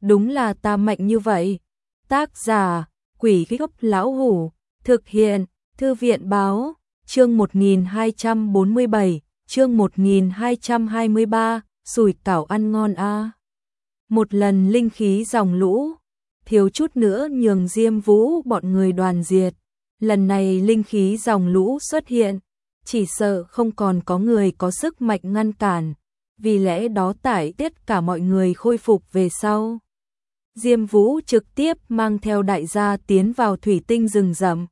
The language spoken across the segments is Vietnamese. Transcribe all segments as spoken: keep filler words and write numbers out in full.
đúng là ta mạnh như vậy. Tác giả, Quỷ Gốc Lão Hủ, thực hiện, Thư viện Báo, chương một nghìn hai trăm bốn mươi bảy, chương một nghìn hai trăm hai mươi ba, sủi cảo ăn ngon a. À. Một lần linh khí dòng lũ, thiếu chút nữa nhường Diêm Vũ bọn người đoàn diệt. Lần này linh khí dòng lũ xuất hiện, chỉ sợ không còn có người có sức mạnh ngăn cản, vì lẽ đó tải tất cả mọi người khôi phục về sau. Diêm Vũ trực tiếp mang theo đại gia tiến vào thủy tinh rừng rậm.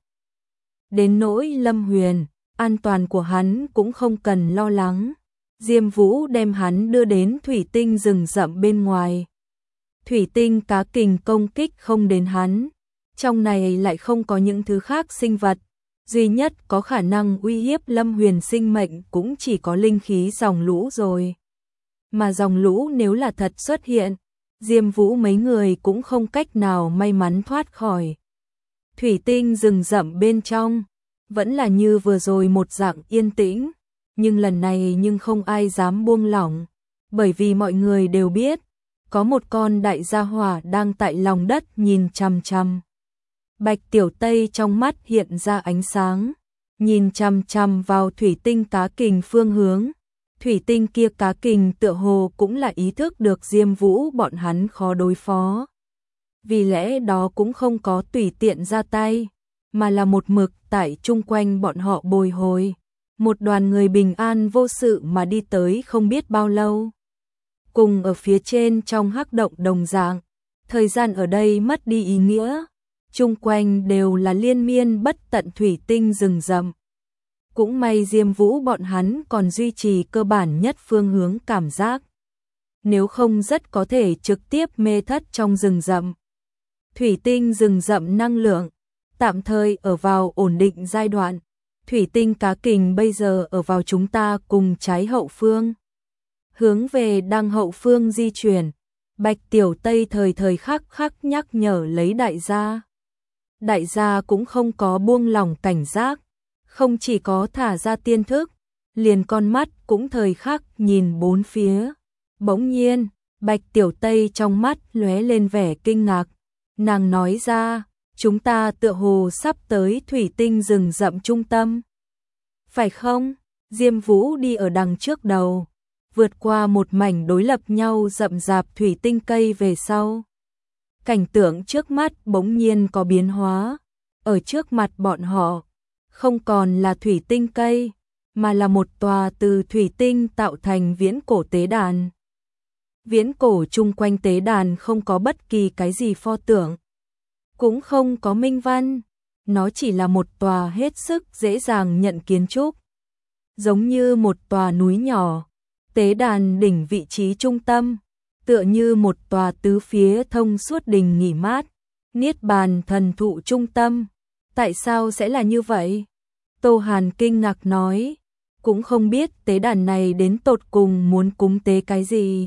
Đến nỗi Lâm Huyền, an toàn của hắn cũng không cần lo lắng. Diêm Vũ đem hắn đưa đến thủy tinh rừng rậm bên ngoài. Thủy tinh cá kình công kích không đến hắn. Trong này lại không có những thứ khác sinh vật. Duy nhất có khả năng uy hiếp Lâm Huyền sinh mệnh cũng chỉ có linh khí dòng lũ rồi. Mà dòng lũ nếu là thật xuất hiện, Diêm Vũ mấy người cũng không cách nào may mắn thoát khỏi. Thủy tinh rừng rậm bên trong, vẫn là như vừa rồi một dạng yên tĩnh, nhưng lần này nhưng không ai dám buông lỏng, bởi vì mọi người đều biết, có một con đại gia hỏa đang tại lòng đất nhìn chằm chằm. Bạch Tiểu Tây trong mắt hiện ra ánh sáng, nhìn chằm chằm vào thủy tinh cá kình phương hướng. Thủy tinh kia cá kình tựa hồ cũng là ý thức được Diêm Vũ bọn hắn khó đối phó. Vì lẽ đó cũng không có tùy tiện ra tay, mà là một mực tại chung quanh bọn họ bồi hồi. Một đoàn người bình an vô sự mà đi tới không biết bao lâu. Cùng ở phía trên trong hắc động đồng dạng, thời gian ở đây mất đi ý nghĩa. Chung quanh đều là liên miên bất tận thủy tinh rừng rậm. Cũng may Diêm Vũ bọn hắn còn duy trì cơ bản nhất phương hướng cảm giác. Nếu không rất có thể trực tiếp mê thất trong rừng rậm. Thủy tinh rừng rậm năng lượng, tạm thời ở vào ổn định giai đoạn. Thủy tinh cá kình bây giờ ở vào chúng ta cùng trái hậu phương. Hướng về đằng hậu phương di chuyển, Bạch Tiểu Tây thời thời khắc khắc nhắc nhở lấy đại gia. Đại gia cũng không có buông lỏng cảnh giác. Không chỉ có thả ra tiên thức, liền con mắt cũng thời khắc nhìn bốn phía. Bỗng nhiên, Bạch Tiểu Tây trong mắt lóe lên vẻ kinh ngạc. Nàng nói ra, chúng ta tựa hồ sắp tới thủy tinh rừng rậm trung tâm. Phải không? Diêm Vũ đi ở đằng trước đầu, vượt qua một mảnh đối lập nhau rậm rạp thủy tinh cây về sau. Cảnh tượng trước mắt bỗng nhiên có biến hóa. Ở trước mặt bọn họ, không còn là thủy tinh cây, mà là một tòa từ thủy tinh tạo thành viễn cổ tế đàn. Viễn cổ chung quanh tế đàn không có bất kỳ cái gì pho tượng, cũng không có minh văn, nó chỉ là một tòa hết sức dễ dàng nhận kiến trúc. Giống như một tòa núi nhỏ, tế đàn đỉnh vị trí trung tâm, tựa như một tòa tứ phía thông suốt đình nghỉ mát, niết bàn thần thụ trung tâm. Tại sao sẽ là như vậy? Tô Hàn kinh ngạc nói, cũng không biết tế đàn này đến tột cùng muốn cúng tế cái gì.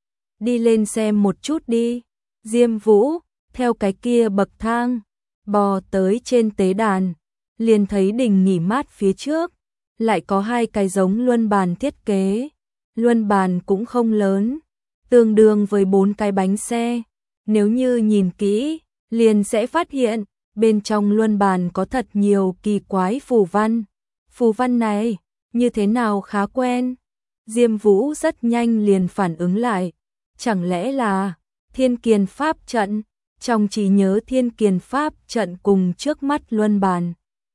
Đi lên xem một chút đi. Diêm Vũ, theo cái kia bậc thang, bò tới trên tế đàn, liền thấy đình nghỉ mát phía trước, lại có hai cái giống luân bàn thiết kế. Luân bàn cũng không lớn, tương đương với bốn cái bánh xe. Nếu như nhìn kỹ, liền sẽ phát hiện, bên trong luân bàn có thật nhiều kỳ quái phù văn. Phù văn này, như thế nào khá quen. Diêm Vũ rất nhanh liền phản ứng lại. Chẳng lẽ là Thiên Kiền Pháp trận? Trong trí nhớ Thiên Kiền Pháp trận cùng trước mắt luân bàn.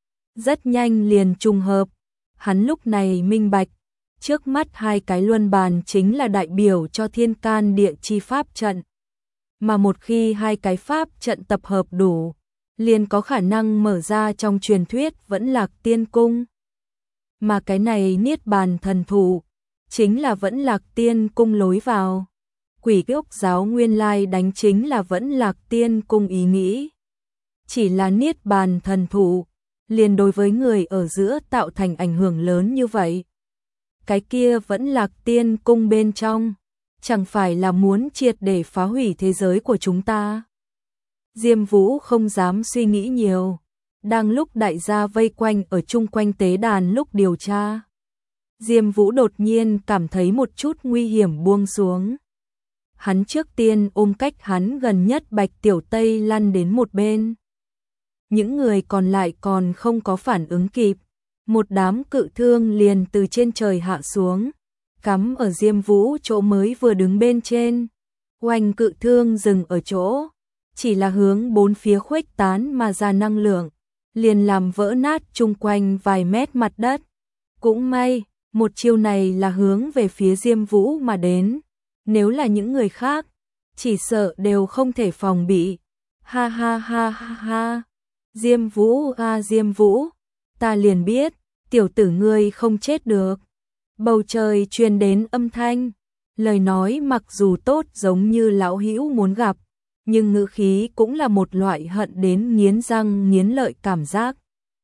Rất nhanh liền trùng hợp. Hắn lúc này minh bạch. Trước mắt hai cái luân bàn chính là đại biểu cho Thiên Can Địa Chi Pháp trận. Mà một khi hai cái pháp trận tập hợp đủ, liền có khả năng mở ra trong truyền thuyết Vẫn Lạc Tiên Cung. Mà cái này niết bàn thần thụ, chính là Vẫn Lạc Tiên Cung lối vào. Quỷ Ốc giáo nguyên lai đánh chính là Vẫn Lạc Tiên Cung ý nghĩ. Chỉ là niết bàn thần thụ, liền đối với người ở giữa tạo thành ảnh hưởng lớn như vậy. Cái kia Vẫn Lạc Tiên Cung bên trong, chẳng phải là muốn triệt để phá hủy thế giới của chúng ta. Diêm Vũ không dám suy nghĩ nhiều, đang lúc đại gia vây quanh ở chung quanh tế đàn lúc điều tra. Diêm Vũ đột nhiên cảm thấy một chút nguy hiểm buông xuống. hắn trước tiên ôm cách hắn gần nhất Bạch Tiểu Tây lăn đến một bên. Những người còn lại còn không có phản ứng kịp, một đám cự thương liền từ trên trời hạ xuống, cắm ở Diêm Vũ chỗ mới vừa đứng bên trên. Oanh, cự thương dừng ở chỗ, chỉ là hướng bốn phía khuếch tán mà ra năng lượng, liền làm vỡ nát chung quanh vài mét mặt đất. Cũng may, một chiêu này là hướng về phía Diêm Vũ mà đến, nếu là những người khác, chỉ sợ đều không thể phòng bị. Ha ha ha ha ha, Diêm Vũ a Diêm Vũ, ta liền biết, tiểu tử ngươi không chết được. Bầu trời truyền đến âm thanh, lời nói mặc dù tốt giống như lão hữu muốn gặp, nhưng ngữ khí cũng là một loại hận đến nghiến răng nghiến lợi cảm giác.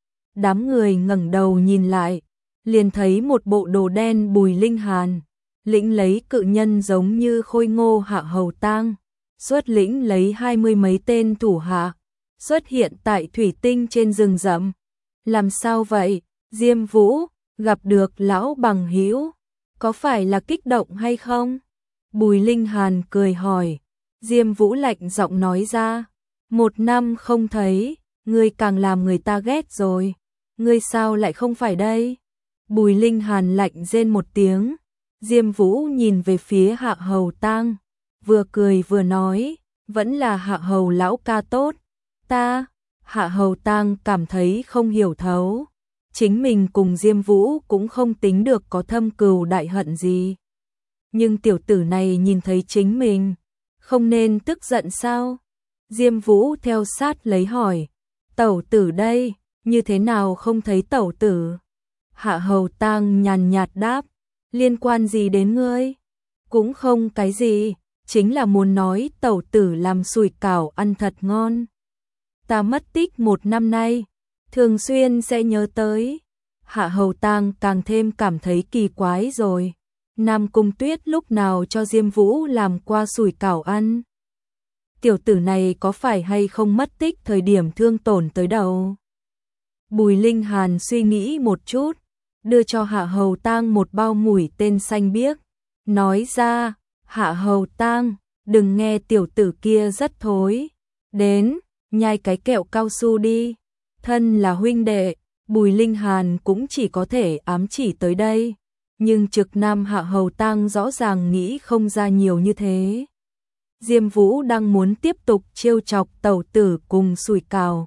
Đám người ngẩng đầu nhìn lại, liền thấy một bộ đồ đen Bùi Linh Hàn, lĩnh lấy cự nhân giống như khôi ngô Hạ Hầu Tang, xuất lĩnh lấy hai mươi mấy tên thủ hạ, xuất hiện tại thủy tinh trên rừng rậm. Làm sao vậy, Diêm Vũ, gặp được lão bằng hữu, có phải là kích động hay không? Bùi Linh Hàn cười hỏi. Diêm Vũ lạnh giọng nói ra, một năm không thấy, ngươi càng làm người ta ghét rồi, ngươi sao lại không phải đây? Bùi Linh Hàn lạnh rên một tiếng, Diêm Vũ nhìn về phía Hạ Hầu Tang, vừa cười vừa nói, vẫn là Hạ Hầu lão ca tốt, ta, Hạ Hầu Tang cảm thấy không hiểu thấu, chính mình cùng Diêm Vũ cũng không tính được có thâm cừu đại hận gì. Nhưng tiểu tử này nhìn thấy chính mình, không nên tức giận sao? Diêm Vũ theo sát lấy hỏi, tẩu tử đây, như thế nào không thấy tẩu tử? Hạ Hầu Tang nhàn nhạt đáp, liên quan gì đến ngươi? Cũng không cái gì, chính là muốn nói tẩu tử làm sủi cảo ăn thật ngon. Ta mất tích một năm nay, thường xuyên sẽ nhớ tới. Hạ Hầu Tang càng thêm cảm thấy kỳ quái rồi. Nam Cung Tuyết lúc nào cho Diêm Vũ làm qua sủi cảo ăn? Tiểu tử này có phải hay không mất tích thời điểm thương tổn tới đầu? Bùi Linh Hàn suy nghĩ một chút, đưa cho Hạ Hầu Tang một bao mũi tên xanh biếc, nói ra, Hạ Hầu Tang, đừng nghe tiểu tử kia rất thối, đến, nhai cái kẹo cao su đi, thân là huynh đệ, Bùi Linh Hàn cũng chỉ có thể ám chỉ tới đây, nhưng trực nam Hạ Hầu Tang rõ ràng nghĩ không ra nhiều như thế. Diêm Vũ đang muốn tiếp tục trêu chọc tẩu tử cùng sủi cảo.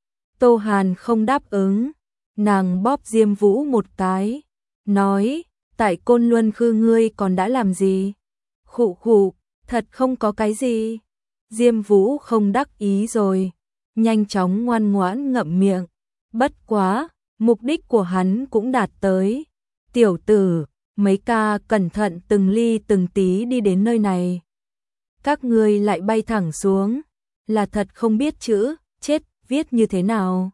Tô Hàn không đáp ứng, nàng bóp Diêm Vũ một cái, nói, tại Côn Luân Khư ngươi còn đã làm gì? Khụ khụ, thật không có cái gì. Diêm Vũ không đắc ý rồi, nhanh chóng ngoan ngoãn ngậm miệng, bất quá, mục đích của hắn cũng đạt tới. Tiểu tử, mấy ca cẩn thận từng ly từng tí đi đến nơi này. Các ngươi lại bay thẳng xuống, là thật không biết chữ, chết, viết như thế nào?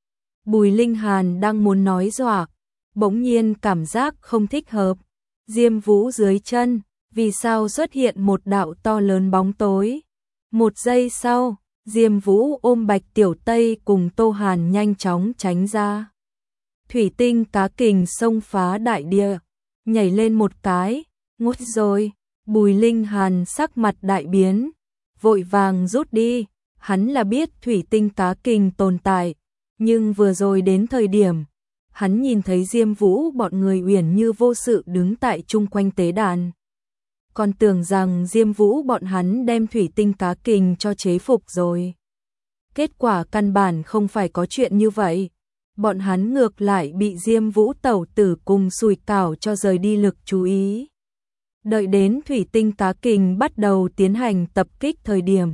Bùi Linh Hàn đang muốn nói dọa, bỗng nhiên cảm giác không thích hợp. Diêm Vũ dưới chân, vì sao xuất hiện một đạo to lớn bóng tối? Một giây sau, Diêm Vũ ôm Bạch Tiểu Tây cùng Tô Hàn nhanh chóng tránh ra. Thủy tinh cá kình xông phá đại địa, nhảy lên một cái, ngút rồi. Bùi Linh Hàn sắc mặt đại biến, vội vàng rút đi, hắn là biết thủy tinh cá kình tồn tại, nhưng vừa rồi đến thời điểm, hắn nhìn thấy Diêm Vũ bọn người uyển như vô sự đứng tại chung quanh tế đàn. Còn tưởng rằng Diêm Vũ bọn hắn đem thủy tinh cá kình cho chế phục rồi. Kết quả căn bản không phải có chuyện như vậy, bọn hắn ngược lại bị Diêm Vũ tẩu tử cùng sủi cảo cho rời đi lực chú ý. Đợi đến thủy tinh cá kình bắt đầu tiến hành tập kích thời điểm,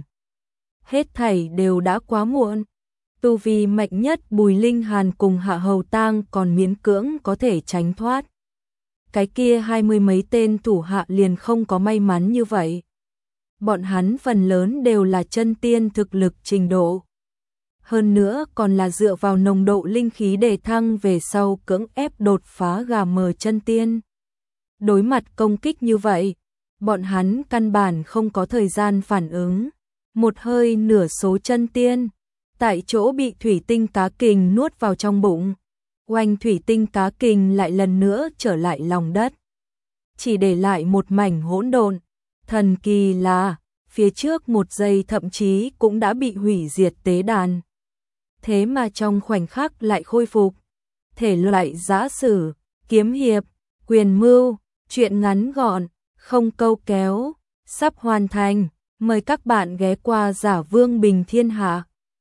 hết thảy đều đã quá muộn. Tu vi mạnh nhất Bùi Linh Hàn cùng Hạ Hầu Tang còn miễn cưỡng có thể tránh thoát. Cái kia hai mươi mấy tên thủ hạ liền không có may mắn như vậy. Bọn hắn phần lớn đều là chân tiên thực lực trình độ. Hơn nữa còn là dựa vào nồng độ linh khí đề thăng về sau cưỡng ép đột phá gà mờ chân tiên. Đối mặt công kích như vậy, bọn hắn căn bản không có thời gian phản ứng. Một hơi nửa số chân tiên, tại chỗ bị thủy tinh cá kình nuốt vào trong bụng. Oanh, thủy tinh cá kình lại lần nữa trở lại lòng đất. Chỉ để lại một mảnh hỗn độn, Thần kỳ là, phía trước một giây thậm chí cũng đã bị hủy diệt tế đàn. Thế mà trong khoảnh khắc lại khôi phục. Thể loại giã sử, kiếm hiệp, quyền mưu, truyện ngắn gọn, không câu kéo, sắp hoàn thành. Mời các bạn ghé qua Giả Vương Bình Thiên Hạ.